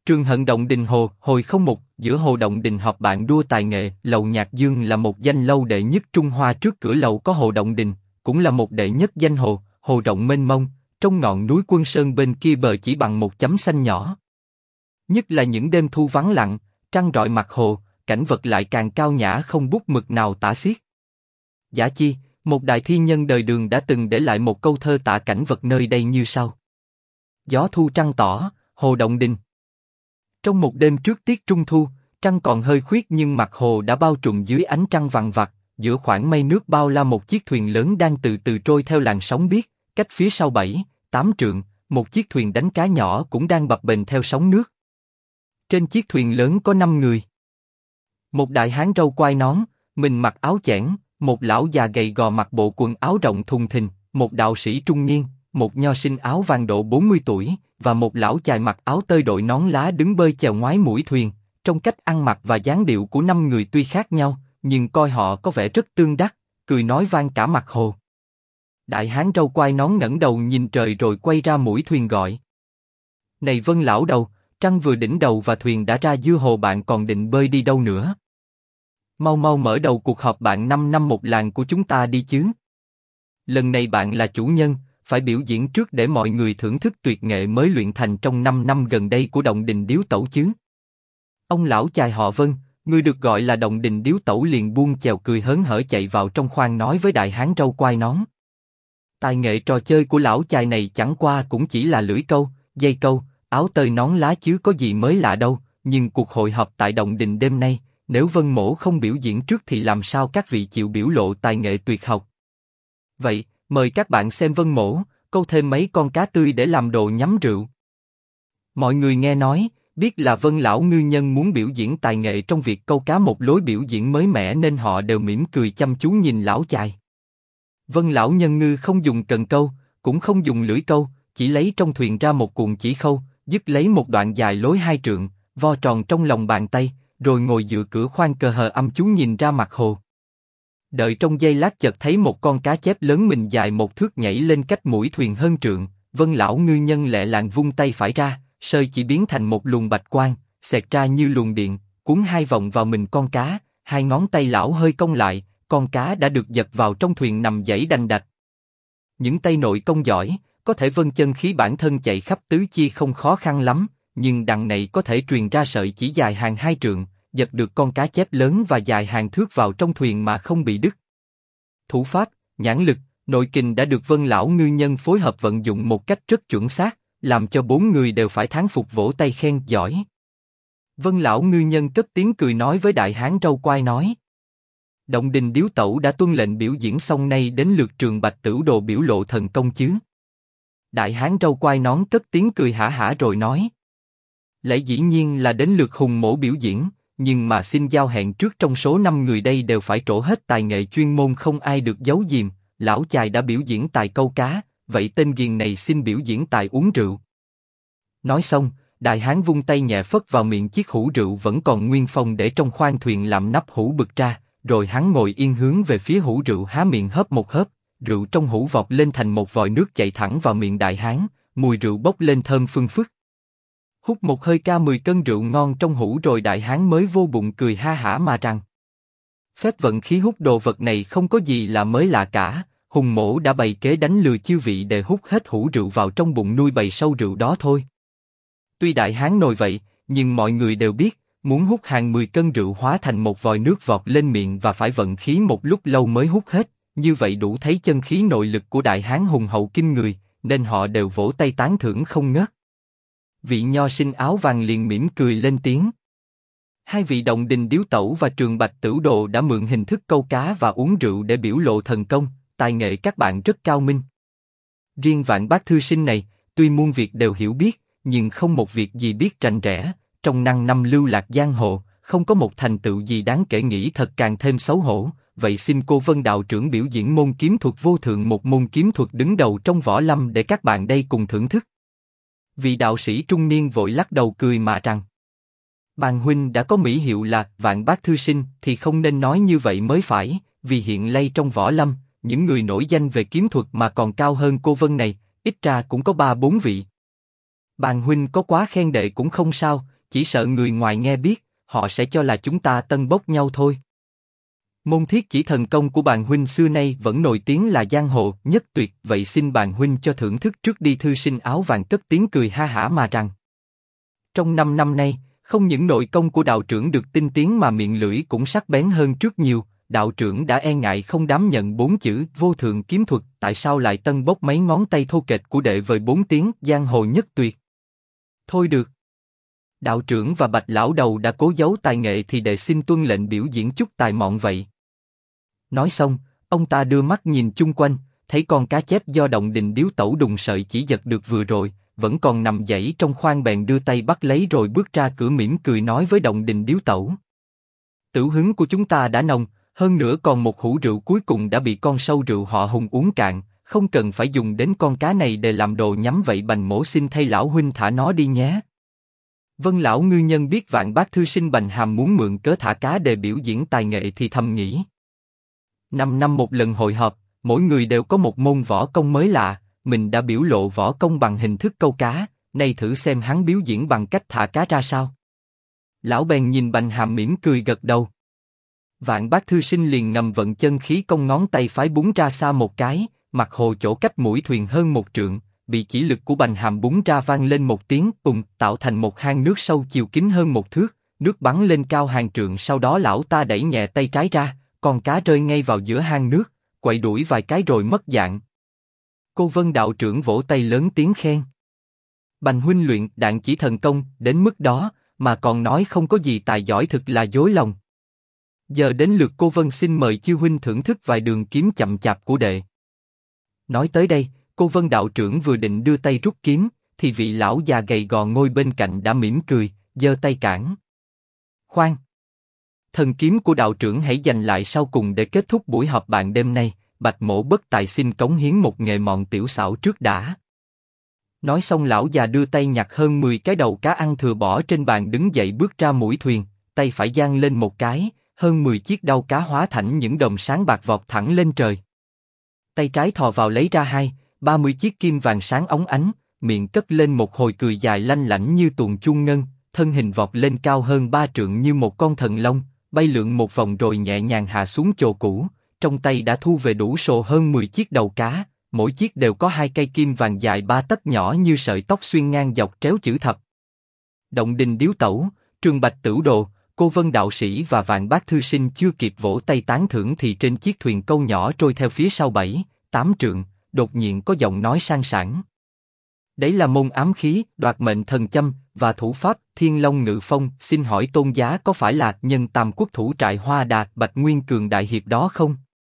Trường Hận Động Đình Hồ, hồi 01, giữa Hồ Động Đình họp bạn đua tài nghệ. Lầu Nhạc Dương là một danh lâu đệ nhất Trung Hoa, trước cửa lầu có Hồ Động Đình, cũng là một đệ nhất danh hồ, hồ rộng mênh mông, trong ngọn núi Quân Sơn bên kia bờ chỉ bằng một chấm xanh nhỏ. Nhất là những đêm thu vắng lặng, trăng rọi mặt hồ, cảnh vật lại càng cao nhã không bút mực nào tả xiết. Giả chi, một đại thi nhân đời Đường đã từng để lại một câu thơ tả cảnh vật nơi đây như sau: Gió thu trăng tỏ, Hồ Động Đình. Trong một đêm trước tiết trung thu, trăng còn hơi khuyết nhưng mặt hồ đã bao trùm dưới ánh trăng vằng vặc, giữa khoảng mây nước bao la một chiếc thuyền lớn đang từ từ trôi theo làn sóng biếc, cách phía sau 7-8 trượng, một chiếc thuyền đánh cá nhỏ cũng đang bập bềnh theo sóng nước. Trên chiếc thuyền lớn có 5 người. Một đại hán râu quai nón, mình mặc áo chẽn, một lão già gầy gò mặc bộ quần áo rộng thùng thình, một đạo sĩ trung niên, một nho sinh áo vàng độ 40 tuổi, và một lão chài mặc áo tơi đội nón lá đứng bơi chèo ngoái mũi thuyền. Trong cách ăn mặc và dáng điệu của 5 người tuy khác nhau, nhưng coi họ có vẻ rất tương đắc, cười nói vang cả mặt hồ. Đại hán râu quai nón ngẩng đầu nhìn trời rồi quay ra mũi thuyền gọi: Này Vân lão đầu, trăng vừa đỉnh đầu và thuyền đã ra giữa hồ, bạn còn định bơi đi đâu nữa? Mau mau mở đầu cuộc họp bạn 5 năm một làng của chúng ta đi chứ. Lần này bạn là chủ nhân, phải biểu diễn trước để mọi người thưởng thức tuyệt nghệ mới luyện thành trong 5 năm gần đây của Động Đình Điếu Tẩu chứ. Ông lão chài họ Vân, người được gọi là Động Đình Điếu Tẩu, liền buông chèo cười hớn hở chạy vào trong khoang nói với đại hán râu quai nón: Tài nghệ trò chơi của lão chài này chẳng qua cũng chỉ là lưỡi câu, dây câu, áo tơi nón lá chứ có gì mới lạ đâu, nhưng cuộc hội họp tại Động Đình đêm nay, nếu Vân mỗ không biểu diễn trước thì làm sao các vị chịu biểu lộ tài nghệ tuyệt học? Vậy, mời các bạn xem Vân mỗ câu thêm mấy con cá tươi để làm đồ nhắm rượu. Mọi người nghe nói, biết là Vân lão ngư nhân muốn biểu diễn tài nghệ trong việc câu cá, một lối biểu diễn mới mẻ, nên họ đều mỉm cười chăm chú nhìn lão chài. Vân lão nhân ngư không dùng cần câu, cũng không dùng lưỡi câu, chỉ lấy trong thuyền ra một cuộn chỉ khâu, dứt lấy một đoạn dài lối 2 trượng, vo tròn trong lòng bàn tay, rồi ngồi dựa cửa khoang cờ hờ âm chú nhìn ra mặt hồ. Đợi trong giây lát chợt thấy một con cá chép lớn mình dài 1 thước nhảy lên cách mũi thuyền hơn trượng. Vân lão ngư nhân lẹ làng vung tay phải ra, sợi chỉ biến thành một luồng bạch quang, xẹt ra như luồng điện, cuốn 2 vòng vào mình con cá. 2 ngón tay lão hơi cong lại, con cá đã được giật vào trong thuyền nằm giãy đành đạch. Những tay nội công giỏi, có thể vân chân khí bản thân chạy khắp tứ chi không khó khăn lắm, nhưng đằng này có thể truyền ra sợi chỉ dài hàng 2 trượng, giật được con cá chép lớn và dài hàng thước vào trong thuyền mà không bị đứt. Thủ pháp, nhãn lực, nội kình đã được Vân lão ngư nhân phối hợp vận dụng một cách rất chuẩn xác, làm cho 4 người đều phải thán phục vỗ tay khen giỏi. Vân lão ngư nhân cất tiếng cười nói với đại hán râu quai nói: Động Đình Điếu Tẩu đã tuân lệnh biểu diễn xong, nay đến lượt Trường Bạch Tửu Đồ biểu lộ thần công chứ. Đại hán râu quai nón cất tiếng cười hả hả rồi nói: Lẽ dĩ nhiên là đến lượt Hùng mỗ biểu diễn, nhưng mà xin giao hẹn trước, trong số 5 người đây đều phải trổ hết tài nghệ chuyên môn, không ai được giấu giềm. Lão chài đã biểu diễn tài câu cá, vậy tên ghiền này xin biểu diễn tài uống rượu. Nói xong, đại hán vung tay nhẹ phất vào miệng chiếc hũ rượu vẫn còn nguyên phong để trong khoang thuyền làm nắp hũ bực ra, rồi hắn ngồi yên hướng về phía hũ rượu há miệng hớp một hớp, rượu trong hũ vọt lên thành một vòi nước chạy thẳng vào miệng đại hán, mùi rượu bốc lên thơm phưng phức. Hút một hơi ca 10 cân rượu ngon trong hũ rồi đại hán mới vô bụng cười ha hả mà rằng: Phép vận khí hút đồ vật này không có gì là mới lạ cả, Hùng mỗ đã bày kế đánh lừa chư vị để hút hết hũ rượu vào trong bụng nuôi bầy sâu rượu đó thôi. Tuy đại hán nồi vậy, nhưng mọi người đều biết, muốn hút hàng 10 cân rượu hóa thành một vòi nước vọt lên miệng và phải vận khí một lúc lâu mới hút hết, như vậy đủ thấy chân khí nội lực của đại hán hùng hậu kinh người, nên họ đều vỗ tay tán thưởng không ngớt. Vị nho sinh áo vàng liền mỉm cười lên tiếng: Hai vị Động Đình Điếu Tẩu và Trường Bạch Tửu Đồ đã mượn hình thức câu cá và uống rượu để biểu lộ thần công, tài nghệ các bạn rất cao minh. Riêng Vạn Bác thư sinh này, tuy muôn việc đều hiểu biết, nhưng không một việc gì biết rành rẽ, trong năng năm lưu lạc giang hồ, không có một thành tựu gì đáng kể, nghĩ thật càng thêm xấu hổ. Vậy xin cô Vân đạo trưởng biểu diễn môn kiếm thuật vô thượng, một môn kiếm thuật đứng đầu trong võ lâm để các bạn đây cùng thưởng thức. Vị đạo sĩ trung niên vội lắc đầu cười mà rằng: Bàn huynh đã có mỹ hiệu là Vạn Bác thư sinh thì không nên nói như vậy mới phải, vì hiện lay trong võ lâm, những người nổi danh về kiếm thuật mà còn cao hơn cô Vân này, ít ra cũng có 3-4 vị. Bàn huynh có quá khen đệ cũng không sao, chỉ sợ người ngoài nghe biết, họ sẽ cho là chúng ta tân bốc nhau thôi. Môn thiết chỉ thần công của Bàn huynh xưa nay vẫn nổi tiếng là giang hồ nhất tuyệt, vậy xin Bàn huynh cho thưởng thức trước đi. Thư sinh áo vàng cất tiếng cười ha hả mà rằng. Trong 5 năm nay, không những nội công của đạo trưởng được tinh tiến mà miệng lưỡi cũng sắc bén hơn trước nhiều. Đạo trưởng đã e ngại không dám nhận 4 chữ vô thượng kiếm thuật, tại sao lại tân bốc mấy ngón tay thô kệch của đệ với 4 tiếng giang hồ nhất tuyệt? Thôi được. Đạo trưởng và Bạch lão đầu đã cố giấu tài nghệ thì đệ xin tuân lệnh biểu diễn chút tài mọn vậy. Nói xong, ông ta đưa mắt nhìn chung quanh, thấy con cá chép do Động Đình điếu tẩu đùng sợi chỉ giật được vừa rồi, vẫn còn nằm giãy trong khoang, bèn đưa tay bắt lấy rồi bước ra cửa mỉm cười nói với Động Đình điếu tẩu. Tửu hứng của chúng ta đã nồng, hơn nữa còn một hũ rượu cuối cùng đã bị con sâu rượu họ Hùng uống cạn, không cần phải dùng đến con cá này để làm đồ nhắm, vậy Bành mỗ xin thay lão huynh thả nó đi nhé. Vân lão ngư nhân biết Vạn Bác thư sinh Bành Hàm muốn mượn cớ thả cá để biểu diễn tài nghệ thì thầm nghĩ. 5 năm một lần hội họp, mỗi người đều có một môn võ công mới lạ, mình đã biểu lộ võ công bằng hình thức câu cá, nay thử xem hắn biểu diễn bằng cách thả cá ra sao. Lão bèn nhìn Bành Hàm mỉm cười gật đầu. Vạn Bác thư sinh liền ngầm vận chân khí, công ngón tay phái búng ra xa một cái, mặt hồ chỗ cách mũi thuyền hơn 1 trượng, bị chỉ lực của Bành Hàm búng ra vang lên một tiếng ùng, tạo thành một hang nước sâu chiều kính hơn 1 thước, nước bắn lên cao hàng trượng. Sau đó lão ta đẩy nhẹ tay trái ra, con cá rơi ngay vào giữa hang nước, quậy đuổi vài cái rồi mất dạng. Cô Vân đạo trưởng vỗ tay lớn tiếng khen. Bành huynh luyện đạn chỉ thần công đến mức đó mà còn nói không có gì tài giỏi, thực là dối lòng. Giờ đến lượt cô Vân, xin mời chư huynh thưởng thức vài đường kiếm chậm chạp của đệ. Nói tới đây, cô Vân đạo trưởng vừa định đưa tay rút kiếm, thì vị lão già gầy gò ngồi bên cạnh đã mỉm cười, giơ tay cản. Khoan! Thần kiếm của đạo trưởng hãy dành lại sau cùng để kết thúc buổi họp bạn đêm nay, Bạch mỗ bất tài xin cống hiến một nghề mọn tiểu xảo trước đã. Nói xong lão già đưa tay nhặt hơn 10 cái đầu cá ăn thừa bỏ trên bàn, đứng dậy bước ra mũi thuyền, tay phải giang lên một cái, hơn 10 chiếc đao cá hóa thành những đom sáng bạc vọt thẳng lên trời. Tay trái thò vào lấy ra 20-30 chiếc kim vàng sáng óng ánh, miệng cất lên một hồi cười dài lanh lảnh như tuồng chuông ngân, thân hình vọt lên cao hơn 3 trượng như một con thần long, bay lượn một vòng rồi nhẹ nhàng hạ xuống chỗ cũ. Trong tay đã thu về đủ sồ hơn 10 chiếc đầu cá, mỗi chiếc đều có 2 cây kim vàng dài 3 tấc nhỏ như sợi tóc xuyên ngang dọc tréo chữ thập. Động Đình điếu tẩu, Trường Bạch Tửu Đồ, cô Vân đạo sĩ và Vạn Bác thư sinh chưa kịp vỗ tay tán thưởng thì trên chiếc thuyền câu nhỏ trôi theo phía sau 7-8 trượng, đột nhiên có giọng nói sang sảng. Đấy là môn ám khí, đoạt mệnh thần châm và thủ pháp Thiên Long Ngự Phong, xin hỏi tôn giá có phải là Nhân Tam Quốc thủ trại Hoa Đà Bạch Nguyên Cường đại hiệp đó không?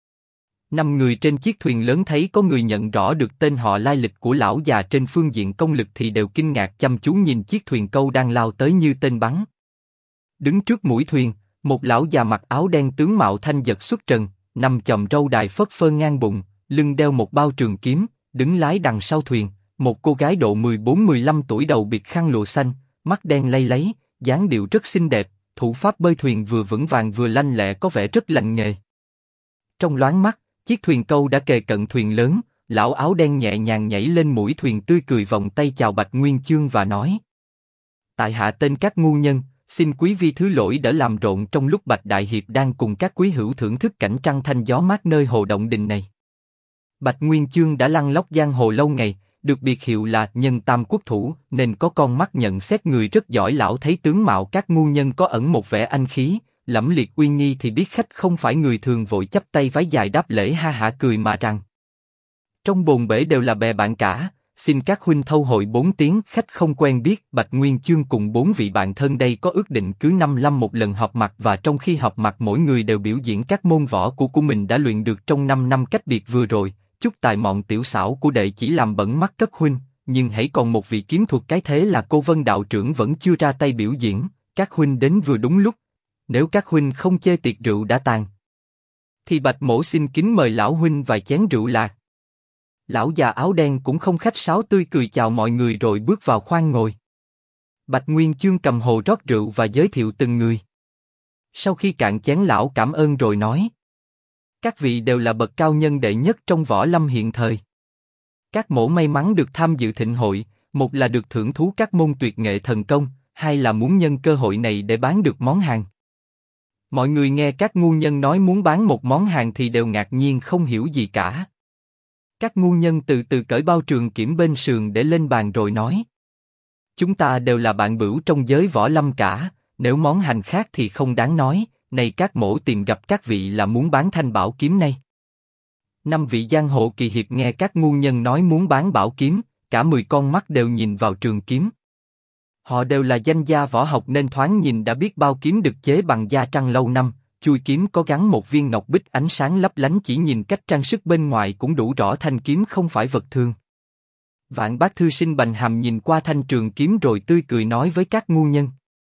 5 người trên chiếc thuyền lớn thấy có người nhận rõ được tên họ, lai lịch của lão già trên phương diện công lực thì đều kinh ngạc chăm chú nhìn chiếc thuyền câu đang lao tới như tên bắn. Đứng trước mũi thuyền, một lão già mặc áo đen tướng mạo thanh giật xuất trần, nằm chòm râu đài phất phơ ngang bụng, lưng đeo một bao trường kiếm, đứng lái đằng sau thuyền. Một cô gái độ 14-15 tuổi đầu bịt khăn lụa xanh, mắt đen lay lấy, dáng điệu rất xinh đẹp, thủ pháp bơi thuyền vừa vững vàng vừa lanh lẹ, có vẻ rất lành nghề. Trong loáng mắt, chiếc thuyền câu đã kề cận thuyền lớn, lão áo đen nhẹ nhàng nhảy lên mũi thuyền, tươi cười vòng tay chào Bạch Nguyên Chương và nói: Tại hạ tên các ngu nhân, xin quý vi thứ lỗi đỡ làm rộn trong lúc Bạch đại hiệp đang cùng các quý hữu thưởng thức cảnh trăng thanh gió mát nơi hồ Động Đình này. Bạch Nguyên Chương đã lăn lóc giang hồ lâu ngày, được biệt hiệu là Nhân Tam Quốc thủ, nên có con mắt nhận xét người rất giỏi. Lão thấy tướng mạo các ngu nhân có ẩn một vẻ anh khí, lẫm liệt uy nghi thì biết khách không phải người thường, vội chắp tay vái dài đáp lễ, ha hả cười mà rằng: Trong bồn bể đều là bè bạn cả, xin các huynh thâu hội 4 tiếng, khách không quen biết. Bạch Nguyên Chương cùng 4 vị bạn thân đây có ước định cứ 5 năm một lần họp mặt, và trong khi họp mặt mỗi người đều biểu diễn các môn võ của mình đã luyện được trong 5 năm cách biệt vừa rồi. Chút tài mọn tiểu xảo của đệ chỉ làm bẩn mắt cất huynh, nhưng hãy còn một vị kiếm thuật cái thế là cô Vân đạo trưởng vẫn chưa ra tay biểu diễn, các huynh đến vừa đúng lúc. Nếu các huynh không chê tiệc rượu đã tàn, thì Bạch mỗ xin kính mời lão huynh vài chén rượu lạc. Lão già áo đen cũng không khách sáo, tươi cười chào mọi người rồi bước vào khoang ngồi. Bạch Nguyên Chương cầm hồ rót rượu và giới thiệu từng người. Sau khi cạn chén, lão cảm ơn rồi nói: Các vị đều là bậc cao nhân đệ nhất trong võ lâm hiện thời. Các mỗ may mắn được tham dự thịnh hội, một là được thưởng thú các môn tuyệt nghệ thần công, hay là muốn nhân cơ hội này để bán được món hàng? Mọi người nghe các ngu nhân nói muốn bán một món hàng thì đều ngạc nhiên không hiểu gì cả. Các ngu nhân từ từ cởi bao trường kiểm bên sườn để lên bàn rồi nói: chúng ta đều là bạn bữu trong giới võ lâm cả, nếu món hành khác thì không đáng nói. Này các mỗ tìm gặp các vị là muốn bán thanh bảo kiếm này. 5 vị giang hồ kỳ hiệp nghe các ngu nhân nói muốn bán bảo kiếm, cả 10 con mắt đều nhìn vào trường kiếm. Họ đều là danh gia võ học nên thoáng nhìn đã biết bao kiếm được chế bằng da trăng lâu năm. Chuôi kiếm có gắn một viên ngọc bích ánh sáng lấp lánh, chỉ nhìn cách trang sức bên ngoài cũng đủ rõ thanh kiếm không phải vật thường. Vạn Bác thư sinh Bành Hàm nhìn qua thanh trường kiếm rồi tươi cười nói với các ngu nhân: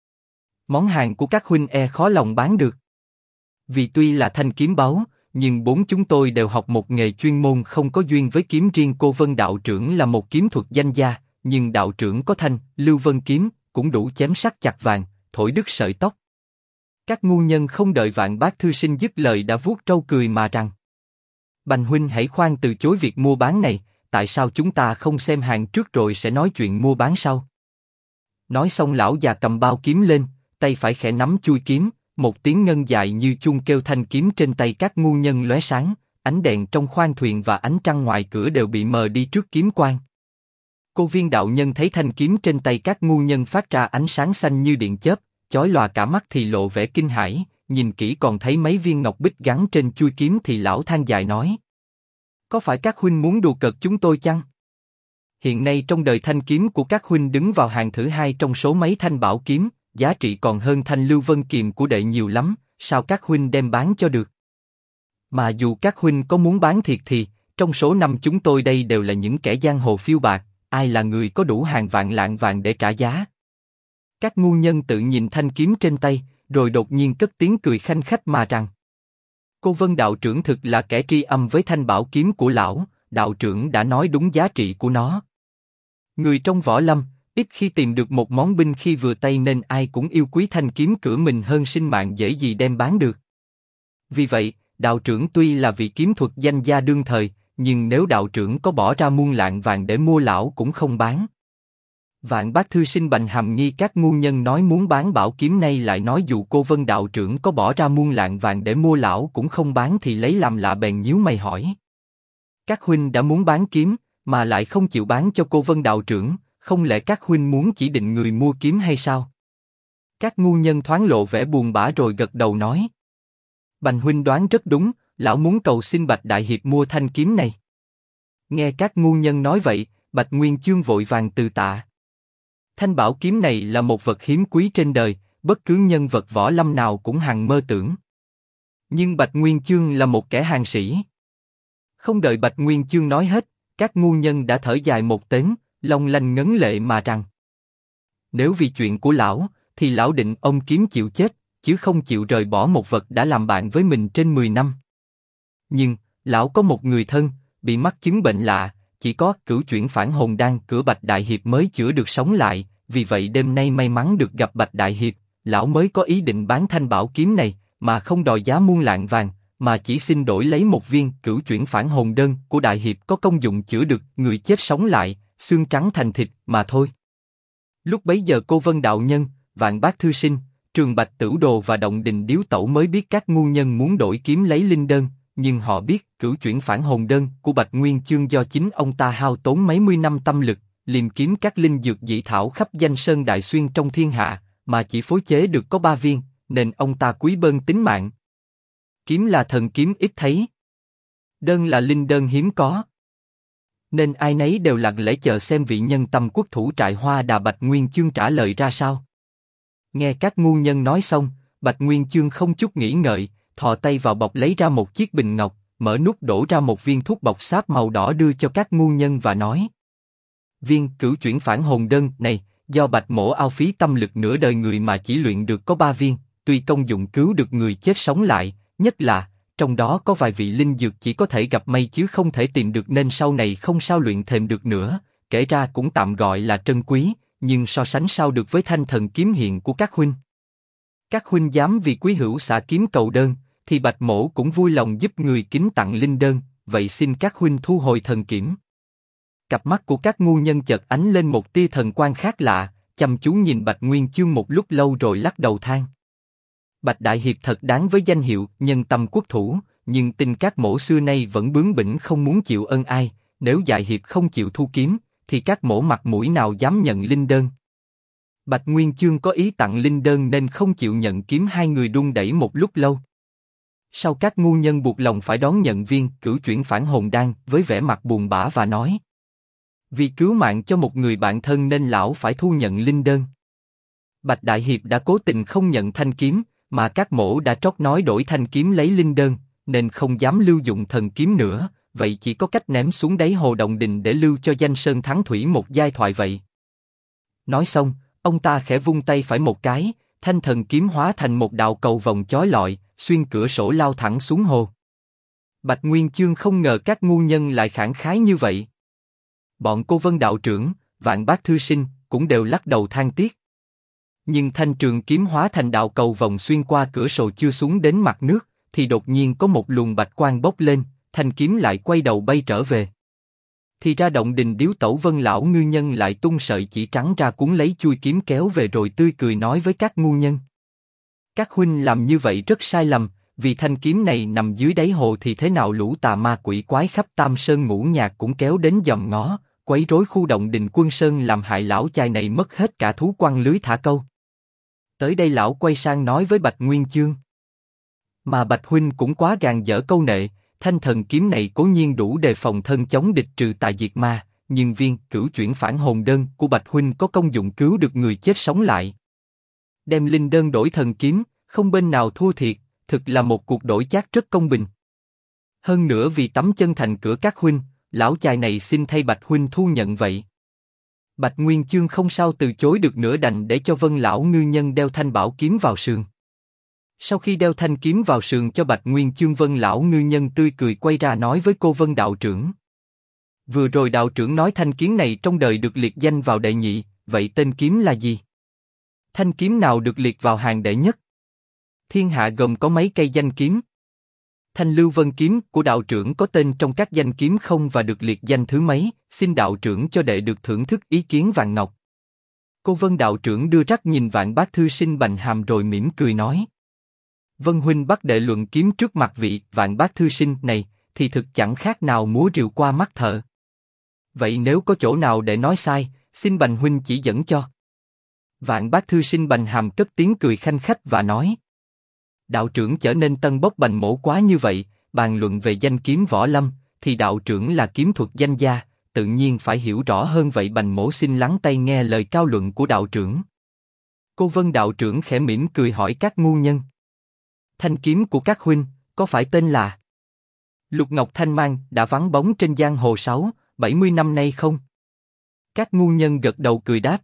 món hàng của các huynh khó lòng bán được. Vì tuy là thanh kiếm báu, nhưng bốn chúng tôi đều học một nghề chuyên môn không có duyên với kiếm. Riêng cô Vân đạo trưởng là một kiếm thuật danh gia, nhưng đạo trưởng có thanh Lưu Vân kiếm, cũng đủ chém sắt chặt vàng, thổi đứt sợi tóc. Các ngu nhân không đợi Vạn Bác thư sinh dứt lời đã vuốt râu cười mà rằng: Bành huynh hãy khoan từ chối việc mua bán này, tại sao chúng ta không xem hàng trước rồi sẽ nói chuyện mua bán sau? Nói xong lão già cầm bao kiếm lên, tay phải khẽ nắm chuôi kiếm, một tiếng ngân dài như chuông kêu, thanh kiếm trên tay các ngu nhân lóe sáng, ánh đèn trong khoang thuyền và ánh trăng ngoài cửa đều bị mờ đi trước kiếm quang. Cô Viên đạo nhân thấy thanh kiếm trên tay các ngu nhân phát ra ánh sáng xanh như điện chớp, chói lòa cả mắt thì lộ vẻ kinh hãi, nhìn kỹ còn thấy mấy viên ngọc bích gắn trên chuôi kiếm thì lão than dài nói: có phải các huynh muốn đùa cợt chúng tôi chăng? Hiện nay trong đời thanh kiếm của các huynh đứng vào hàng thứ hai trong số mấy thanh bảo kiếm, giá trị còn hơn thanh Lưu Vân kiềm của đệ nhiều lắm, sao các huynh đem bán cho được? Mà dù các huynh có muốn bán thiệt thì, trong số 5 chúng tôi đây đều là những kẻ giang hồ phiêu bạc, ai là người có đủ hàng vạn lạng vàng để trả giá? Các ngu nhân tự nhìn thanh kiếm trên tay, rồi đột nhiên cất tiếng cười khanh khách mà rằng: cô Vân đạo trưởng thực là kẻ tri âm với thanh bảo kiếm của lão, đạo trưởng đã nói đúng giá trị của nó. Người trong võ lâm, ít khi tìm được một món binh khi vừa tay nên ai cũng yêu quý thanh kiếm cửa mình hơn sinh mạng dễ gì đem bán được. Vì vậy, đạo trưởng tuy là vị kiếm thuật danh gia đương thời, nhưng nếu đạo trưởng có bỏ ra muôn lạng vàng để mua lão cũng không bán. Vạn Bác thư sinh Bành Hàm nghi các ngu nhân nói muốn bán bảo kiếm này lại nói dù cô Vân đạo trưởng có bỏ ra muôn lạng vàng để mua lão cũng không bán thì lấy làm lạ, bèn nhíu mày hỏi: các huynh đã muốn bán kiếm mà lại không chịu bán cho cô Vân đạo trưởng, không lẽ các huynh muốn chỉ định người mua kiếm hay sao? Các ngu nhân thoáng lộ vẻ buồn bã rồi gật đầu nói: Bành huynh đoán rất đúng, lão muốn cầu xin Bạch đại hiệp mua thanh kiếm này. Nghe các ngu nhân nói vậy, Bạch Nguyên Chương vội vàng từ tạ. Thanh bảo kiếm này là một vật hiếm quý trên đời, bất cứ nhân vật võ lâm nào cũng hằng mơ tưởng. Nhưng Bạch Nguyên Chương là một kẻ hàng sĩ. Không đợi Bạch Nguyên Chương nói hết, các ngu nhân đã thở dài một tiếng, long lanh ngấn lệ mà rằng: nếu vì chuyện của lão, thì lão định ông kiếm chịu chết, chứ không chịu rời bỏ một vật đã làm bạn với mình trên 10 năm. Nhưng, lão có một người thân, bị mắc chứng bệnh lạ, chỉ có cửu chuyển phản hồn đan cửa Bạch đại hiệp mới chữa được sống lại, vì vậy đêm nay may mắn được gặp Bạch đại hiệp, lão mới có ý định bán thanh bảo kiếm này, mà không đòi giá muôn lạng vàng, mà chỉ xin đổi lấy một viên cửu chuyển phản hồn đơn của đại hiệp có công dụng chữa được người chết sống lại, xương trắng thành thịt mà thôi. Lúc bấy giờ cô Vân đạo nhân, Vạn Bác thư sinh, Trường Bạch Tửu Đồ và Động Đình Điếu Tẩu mới biết các ngu nhân muốn đổi kiếm lấy linh đơn, nhưng họ biết cửu chuyển phản hồn đơn của Bạch Nguyên Chương do chính ông ta hao tốn mấy mươi năm tâm lực, liềm kiếm các linh dược dị thảo khắp danh sơn đại xuyên trong thiên hạ, mà chỉ phối chế được có 3 viên, nên ông ta quý bơn tính mạng. Kiếm là thần kiếm ít thấy, đơn là linh đơn hiếm có, nên ai nấy đều lặng lẽ chờ xem vị nhân tâm quốc thủ Trại Hoa Đà Bạch Nguyên Chương trả lời ra sao. Nghe các ngu nhân nói xong, Bạch Nguyên Chương không chút nghĩ ngợi, thò tay vào bọc lấy ra một chiếc bình ngọc, mở nút đổ ra một viên thuốc bọc sáp màu đỏ đưa cho các ngu nhân và nói: viên cửu chuyển phản hồn đơn này, do Bạch mỗ ao phí tâm lực nửa đời người mà chỉ luyện được có 3 viên, tuy công dụng cứu được người chết sống lại, nhất là trong đó có vài vị linh dược chỉ có thể gặp may chứ không thể tìm được nên sau này không sao luyện thêm được nữa, kể ra cũng tạm gọi là trân quý, nhưng so sánh sao được với thanh thần kiếm hiện của các huynh. Các huynh dám vì quý hữu xả kiếm cầu đơn, thì Bạch mỗ cũng vui lòng giúp người kính tặng linh đơn, vậy xin các huynh thu hồi thần kiểm. Cặp mắt của các ngu nhân chợt ánh lên một tia thần quang khác lạ, chăm chú nhìn Bạch Nguyên Chương một lúc lâu rồi lắc đầu than. Bạch Đại Hiệp thật đáng với danh hiệu nhân tâm quốc thủ, nhưng Tinh Các Mỗ xưa nay vẫn bướng bỉnh không muốn chịu ân ai, nếu Đại Hiệp không chịu thu kiếm, thì Các Mỗ mặt mũi nào dám nhận linh đơn. Bạch Nguyên Chương có ý tặng linh đơn nên không chịu nhận kiếm, hai người đung đẩy một lúc lâu. Sau các ngu nhân buộc lòng phải đón nhận viên cửu chuyển phản hồn đan với vẻ mặt buồn bã và nói: vì cứu mạng cho một người bạn thân nên lão phải thu nhận linh đơn. Bạch Đại Hiệp đã cố tình không nhận thanh kiếm, mà Các Mỗ đã trót nói đổi thanh kiếm lấy linh đơn, nên không dám lưu dụng thần kiếm nữa, vậy chỉ có cách ném xuống đáy hồ động đình để lưu cho danh sơn thắng thủy một giai thoại vậy. Nói xong, ông ta khẽ vung tay phải một cái, thanh thần kiếm hóa thành một đạo cầu vòng chói lọi, xuyên cửa sổ lao thẳng xuống hồ. Bạch Nguyên Chương không ngờ các ngu nhân lại khẳng khái như vậy. Bọn Cô Vân đạo trưởng, Vạn Bác thư sinh cũng đều lắc đầu than tiếc. Nhưng thanh trường kiếm hóa thành đạo cầu vòng xuyên qua cửa sổ chưa xuống đến mặt nước, thì đột nhiên có một luồng bạch quang bốc lên, thanh kiếm lại quay đầu bay trở về. Thì ra động đình Điếu Tẩu Vân lão ngư nhân lại tung sợi chỉ trắng ra cuốn lấy chui kiếm kéo về rồi tươi cười nói với các ngu nhân: các huynh làm như vậy rất sai lầm, vì thanh kiếm này nằm dưới đáy hồ thì thế nào lũ tà ma quỷ quái khắp Tam Sơn Ngũ Nhạc cũng kéo đến dòm ngó, quấy rối khu động đình Quân Sơn, làm hại lão chài này mất hết cả thú quăng lưới thả câu. Tới đây lão quay sang nói với Bạch Nguyên Chương: mà Bạch huynh cũng quá gàn dở câu nệ, thanh thần kiếm này cố nhiên đủ đề phòng thân chống địch trừ tà diệt ma, nhưng viên cửu chuyển phản hồn đơn của Bạch huynh có công dụng cứu được người chết sống lại. Đem linh đơn đổi thần kiếm, không bên nào thua thiệt, thực là một cuộc đổi chác rất công bình. Hơn nữa vì tấm chân thành cửa các huynh, lão chài này xin thay Bạch huynh thu nhận vậy. Bạch Nguyên Chương không sao từ chối được nữa, đành để cho Vân lão ngư nhân đeo thanh bảo kiếm vào sườn. Sau khi đeo thanh kiếm vào sườn cho Bạch Nguyên Chương, Vân lão ngư nhân tươi cười quay ra nói với Cô Vân đạo trưởng: vừa rồi đạo trưởng nói thanh kiếm này trong đời được liệt danh vào đệ nhị, vậy tên kiếm là gì? Thanh kiếm nào được liệt vào hàng đệ nhất? Thiên hạ gồm có mấy cây danh kiếm? Thanh Lưu Vân kiếm của đạo trưởng có tên trong các danh kiếm không và được liệt danh thứ mấy? Xin đạo trưởng cho đệ được thưởng thức ý kiến vàng ngọc. Cô Vân đạo trưởng đưa rắc nhìn Vạn Bác thư sinh Bành Hàm rồi mỉm cười nói: Vân huynh bắt đệ luận kiếm trước mặt vị Vạn Bác thư sinh này, thì thực chẳng khác nào múa rìu qua mắt thợ. Vậy nếu có chỗ nào để nói sai, xin Bành huynh chỉ dẫn cho. Vạn Bác thư sinh Bành Hàm cất tiếng cười khanh khách và nói: đạo trưởng trở nên tân bốc Bành mỗ quá như vậy, bàn luận về danh kiếm võ lâm, thì đạo trưởng là kiếm thuật danh gia, tự nhiên phải hiểu rõ hơn vậy. Bành mỗ xin lắng tai nghe lời cao luận của đạo trưởng. Cô Vân đạo trưởng khẽ mỉm cười hỏi các ngu nhân: thanh kiếm của các huynh có phải tên là Lục Ngọc Thanh Mang đã vắng bóng trên giang hồ 60-70 năm nay không? Các ngu nhân gật đầu cười đáp: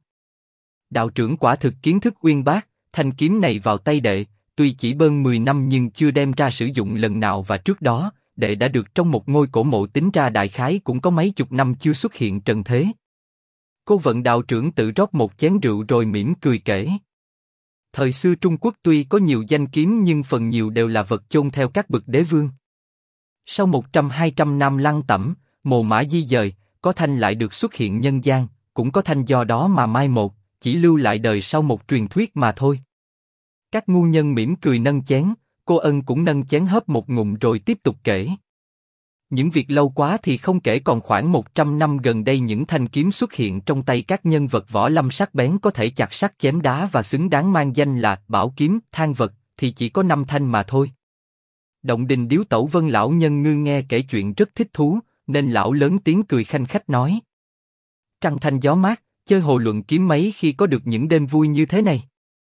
đạo trưởng quả thực kiến thức uyên bác, thanh kiếm này vào tay đệ, tuy chỉ bơn 10 năm nhưng chưa đem ra sử dụng lần nào, và trước đó đệ đã được trong một ngôi cổ mộ, tính ra đại khái cũng có mấy chục năm chưa xuất hiện trần thế. Cô Vận đạo trưởng tự rót một chén rượu rồi mỉm cười kể: thời xưa Trung Quốc tuy có nhiều danh kiếm nhưng phần nhiều đều là vật chôn theo các bậc đế vương. Sau 100-200 năm lăng tẩm, mồ mã di dời, có thanh lại được xuất hiện nhân gian, cũng có thanh do đó mà mai một, chỉ lưu lại đời sau một truyền thuyết mà thôi. Các ngu nhân mỉm cười nâng chén, cô Ân cũng nâng chén hớp một ngụm rồi tiếp tục kể: những việc lâu quá thì không kể, còn khoảng 100 năm gần đây những thanh kiếm xuất hiện trong tay các nhân vật võ lâm sắc bén, có thể chặt sắt chém đá và xứng đáng mang danh là bảo kiếm, than vật, thì chỉ có 5 thanh mà thôi. Động đình Điếu Tẩu Vân lão nhân ngư nghe kể chuyện rất thích thú, nên lão lớn tiếng cười khanh khách nói: trăng thanh gió mát, chơi hồ luận kiếm mấy khi có được những đêm vui như thế này.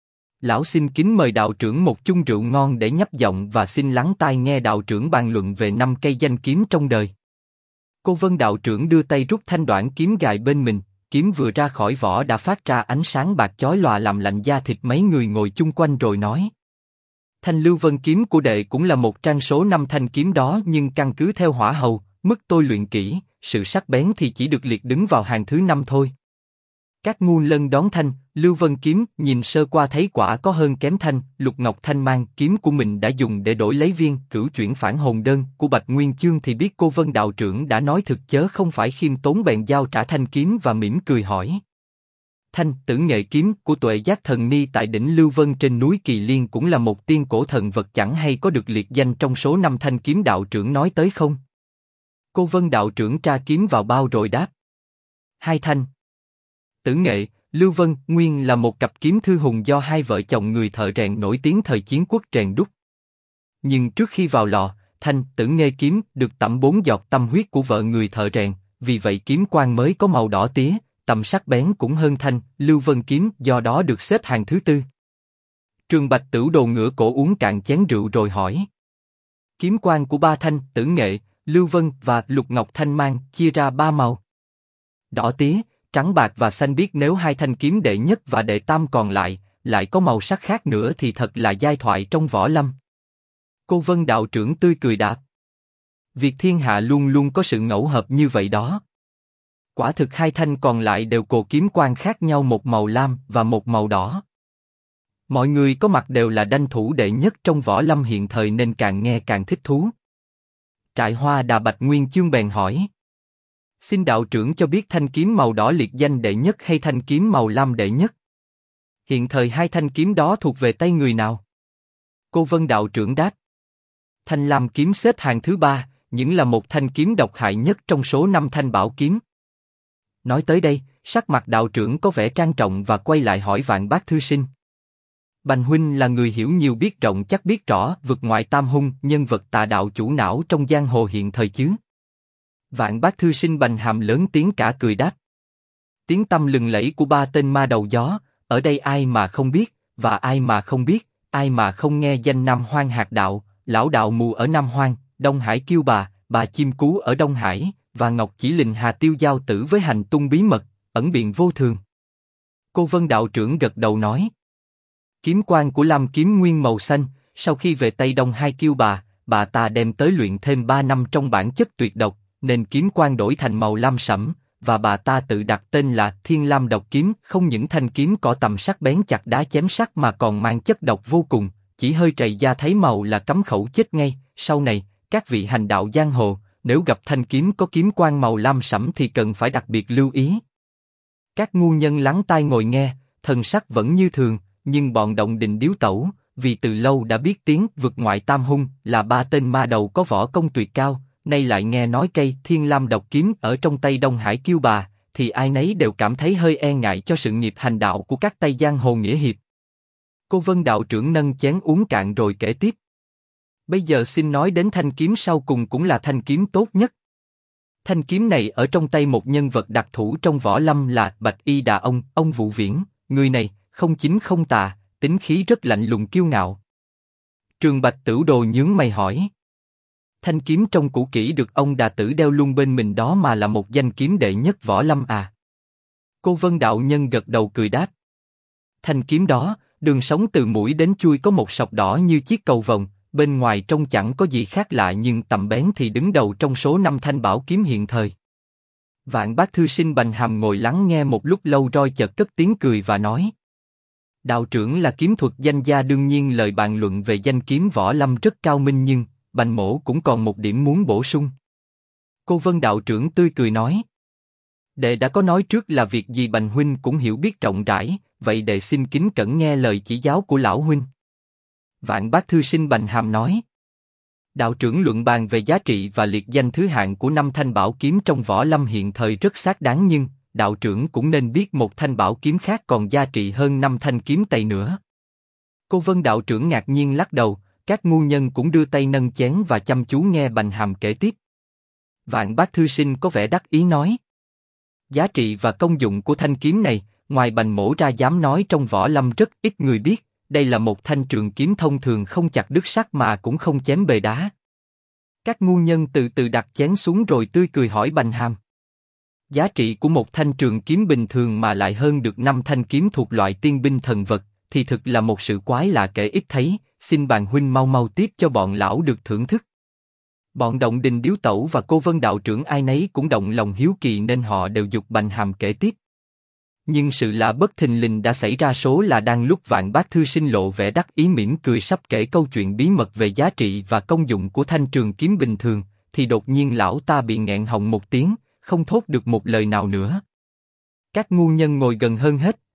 Lão xin kính mời đạo trưởng một chung rượu ngon để nhấp giọng, và xin lắng tai nghe đạo trưởng bàn luận về 5 cây danh kiếm trong đời. Cô Vân đạo trưởng đưa tay rút thanh đoạn kiếm gài bên mình, kiếm vừa ra khỏi vỏ đã phát ra ánh sáng bạc chói lòa làm lạnh da thịt mấy người ngồi chung quanh, rồi nói: thanh Lưu Vân kiếm của đệ cũng là một trang số 5 thanh kiếm đó, nhưng căn cứ theo hỏa hầu, mức tôi luyện kỹ, sự sắc bén thì chỉ được liệt đứng vào hàng thứ 5 thôi. Các ngu lân đón thanh Lưu Vân kiếm nhìn sơ qua thấy quả có hơn kém thanh Lục Ngọc Thanh Mang kiếm của mình đã dùng để đổi lấy viên cửu chuyển phản hồn đơn của Bạch Nguyên Chương, thì biết cô Vân đạo trưởng đã nói thực chớ không phải khiêm tốn, bèn giao trả thanh kiếm và mỉm cười hỏi: Thanh Tử Nghệ kiếm của Tuệ Giác Thần Ni tại đỉnh Lưu Vân trên núi Kỳ Liên cũng là một tiên cổ thần vật chẳng hay có được liệt danh trong số 5 thanh kiếm đạo trưởng nói tới không? Cô Vân đạo trưởng tra kiếm vào bao rồi đáp. 2 thanh. Tử Nghệ, Lưu Vân nguyên là một cặp kiếm thư hùng do 2 vợ chồng người thợ rèn nổi tiếng thời chiến quốc rèn đúc. Nhưng trước khi vào lò, Thanh Tử Nghệ kiếm được tẩm 4 giọt tâm huyết của vợ người thợ rèn, vì vậy kiếm quang mới có màu đỏ tía, tầm sắc bén cũng hơn Thanh Lưu Vân kiếm, do đó được xếp hạng thứ 4. Trường Bạch Tửu Đồ ngửa cổ uống cạn chén rượu rồi hỏi. Kiếm quang của 3 thanh Tử Nghệ, Lưu Vân và Lục Ngọc Thanh Mang chia ra 3 màu: đỏ tía, trắng bạc và xanh biếc. Nếu 2 thanh kiếm đệ nhất và đệ tam còn lại có màu sắc khác nữa thì thật là giai thoại trong võ lâm. Cô Vân đạo trưởng tươi cười đáp. Việc thiên hạ luôn luôn có sự ngẫu hợp như vậy đó. Quả thực 2 thanh còn lại đều cồ kiếm quang khác nhau, một màu lam và một màu đỏ. Mọi người có mặt đều là đanh thủ đệ nhất trong võ lâm hiện thời nên càng nghe càng thích thú. Trại Hoa Đà Bạch Nguyên Chương bèn hỏi. Xin đạo trưởng cho biết thanh kiếm màu đỏ liệt danh đệ nhất hay thanh kiếm màu lam đệ nhất? Hiện thời 2 thanh kiếm đó thuộc về tay người nào? Cô Vân đạo trưởng đáp. Thanh lam kiếm xếp hạng thứ 3, nhưng là một thanh kiếm độc hại nhất trong số 5 thanh bảo kiếm. Nói tới đây, sắc mặt đạo trưởng có vẻ trang trọng và quay lại hỏi Vạn Bác Thư Sinh. Bành huynh là người hiểu nhiều biết rộng, chắc biết rõ vực ngoại tam hung, nhân vật tà đạo chủ não trong giang hồ hiện thời chứ? Vạn Bác Thư Sinh Bành Hàm lớn tiếng cả cười đáp. Tiếng tăm lừng lẫy của 3 tên ma đầu gió, ở đây ai mà không biết, và ai mà không biết, ai mà không nghe danh Nam Hoang Hạt Đạo, Lão Đạo Mù ở Nam Hoang, Đông Hải Kiêu bà Chim Cú ở Đông Hải, và Ngọc Chỉ Lình Hà Tiêu Giao Tử với hành tung bí mật, ẩn biện vô thường. Cô Vân đạo trưởng gật đầu nói. Kiếm quang của Lam kiếm nguyên màu xanh, sau khi về Tây Đông Hai Kiêu bà ta đem tới luyện thêm 3 năm trong bản chất tuyệt độc, nên kiếm quang đổi thành màu lam sẫm, và bà ta tự đặt tên là Thiên Lam Độc Kiếm. Không những thanh kiếm có tầm sắc bén chặt đá chém sắt mà còn mang chất độc vô cùng, chỉ hơi trầy da thấy màu là cắm khẩu chết ngay. Sau này, các vị hành đạo giang hồ, nếu gặp thanh kiếm có kiếm quang màu lam sẫm thì cần phải đặc biệt lưu ý. Các ngu nhân lắng tai ngồi nghe, thần sắc vẫn như thường, nhưng bọn Động Đình điếu tẩu, vì từ lâu đã biết tiếng vực ngoại tam hung là 3 tên ma đầu có võ công tuyệt cao, nay lại nghe nói cây Thiên Lam Độc Kiếm ở trong Tây Đông Hải Kiêu bà, thì ai nấy đều cảm thấy hơi e ngại cho sự nghiệp hành đạo của các Tây giang hồ nghĩa hiệp. Cô Vân đạo trưởng nâng chén uống cạn rồi kể tiếp. Bây giờ xin nói đến thanh kiếm sau cùng, cũng là thanh kiếm tốt nhất. Thanh kiếm này ở trong tay một nhân vật đặc thủ trong võ lâm là Bạch Y Đà ông Vũ Viễn. Người này không chính không tà, tính khí rất lạnh lùng kiêu ngạo. Trường Bạch Tửu Đồ nhướng mày hỏi. Thanh kiếm trong cũ kỹ được ông Đà Tử đeo luôn bên mình đó mà là một danh kiếm đệ nhất võ lâm à? Cô Vân đạo nhân gật đầu cười đáp. Thanh kiếm đó, đường sống từ mũi đến chuôi có một sọc đỏ như chiếc cầu vồng, bên ngoài trông chẳng có gì khác lạ nhưng tầm bén thì đứng đầu trong số 5 thanh bảo kiếm hiện thời. Vạn Bác Thư Sinh Bành Hàm ngồi lắng nghe một lúc lâu rồi chợt cất tiếng cười và nói. Đạo trưởng là kiếm thuật danh gia, đương nhiên lời bàn luận về danh kiếm võ lâm rất cao minh, nhưng Bành mỗ cũng còn một điểm muốn bổ sung. Cô Vân đạo trưởng tươi cười nói. Đệ đã có nói trước là việc gì Bành huynh cũng hiểu biết rộng rãi, vậy đệ xin kính cẩn nghe lời chỉ giáo của lão huynh. Vạn Bác Thư Sinh Bành Hàm nói. Đạo trưởng luận bàn về giá trị và liệt danh thứ hạng của 5 thanh bảo kiếm trong võ lâm hiện thời rất xác đáng, nhưng đạo trưởng cũng nên biết một thanh bảo kiếm khác còn giá trị hơn 5 thanh kiếm Tây nữa. Cô Vân đạo trưởng ngạc nhiên lắc đầu, các ngu nhân cũng đưa tay nâng chén và chăm chú nghe Bành Hàm kể tiếp. Vạn Bác Thư Sinh có vẻ đắc ý nói. Giá trị và công dụng của thanh kiếm này, ngoài Bành mỗ ra dám nói trong võ lâm rất ít người biết. Đây là một thanh trường kiếm thông thường, không chặt đứt sắt mà cũng không chém bề đá. Các ngu nhân từ từ đặt chén xuống rồi tươi cười hỏi Bành Hàm. Giá trị của một thanh trường kiếm bình thường mà lại hơn được 5 thanh kiếm thuộc loại tiên binh thần vật, thì thực là một sự quái lạ kể ít thấy, xin Bàng huynh mau mau tiếp cho bọn lão được thưởng thức. Bọn Động Đình điếu tẩu và cô Vân đạo trưởng ai nấy cũng động lòng hiếu kỳ nên họ đều giục Bành Hàm kể tiếp. Nhưng sự lạ bất thình lình đã xảy ra, số là đang lúc Vạn Bác Thư Sinh lộ vẻ đắc ý mỉm cười sắp kể câu chuyện bí mật về giá trị và công dụng của thanh trường kiếm bình thường, thì đột nhiên lão ta bị nghẹn họng một tiếng, không thốt được một lời nào nữa. Các ngu nhân ngồi gần hơn hết,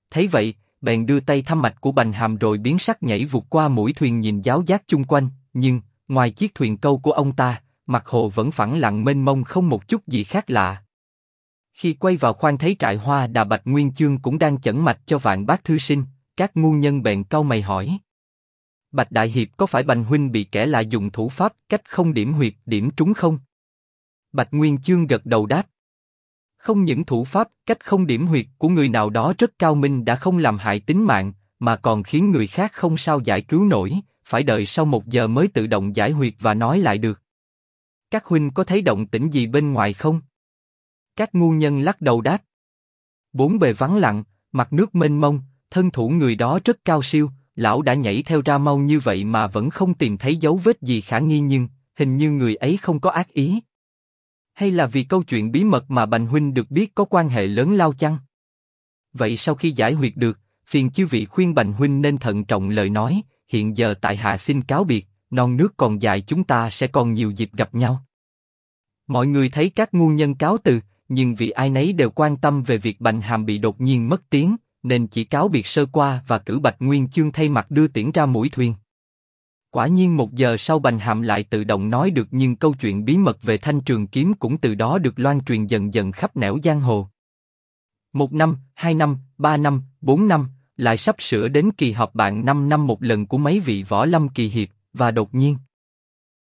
Thấy vậy, bèn đưa tay thăm mạch của Bành Hàm rồi biến sắc nhảy vụt qua mũi thuyền nhìn giáo giác chung quanh, nhưng, ngoài chiếc thuyền câu của ông ta, mặt hồ vẫn phẳng lặng mênh mông không một chút gì khác lạ. Khi quay vào khoang thấy trại Hoa Đà Bạch Nguyên Chương cũng đang chẩn mạch cho Vạn Bác thư sinh, các ngu nhân bèn cau mày hỏi. Bạch Đại Hiệp, có phải Bành huynh bị kẻ lạ dùng thủ pháp cách không điểm huyệt điểm trúng không? Bạch Nguyên Chương gật đầu đáp. Không những thủ pháp cách không điểm huyệt của người nào đó rất cao minh đã không làm hại tính mạng, mà còn khiến người khác không sao giải cứu nổi, phải đợi sau 1 giờ mới tự động giải huyệt và nói lại được. Các huynh có thấy động tĩnh gì bên ngoài không? Các ngu nhân lắc đầu đáp. Bốn bề vắng lặng, mặt nước mênh mông, thân thủ người đó rất cao siêu, lão đã nhảy theo ra mau như vậy mà vẫn không tìm thấy dấu vết gì khả nghi, nhưng hình như người ấy không có ác ý. Hay là vì câu chuyện bí mật mà Bành huynh được biết có quan hệ lớn lao chăng? Vậy sau khi giải huyệt được, phiền chư vị khuyên Bành huynh nên thận trọng lời nói, hiện giờ tại hạ xin cáo biệt, non nước còn dài, chúng ta sẽ còn nhiều dịp gặp nhau. Mọi người thấy các ngu nhân cáo từ, nhưng vì ai nấy đều quan tâm về việc Bành Hàm bị đột nhiên mất tiếng, nên chỉ cáo biệt sơ qua và cử Bạch Nguyên Chương thay mặt đưa tiễn ra mũi thuyền. Quả nhiên 1 giờ sau Bành Hàm lại tự động nói được, nhưng câu chuyện bí mật về thanh trường kiếm cũng từ đó được loan truyền dần dần khắp nẻo giang hồ. 1 năm, 2 năm, 3 năm, 4 năm, lại sắp sửa đến kỳ họp bạn 5 năm một lần của mấy vị võ lâm kỳ hiệp, và đột nhiên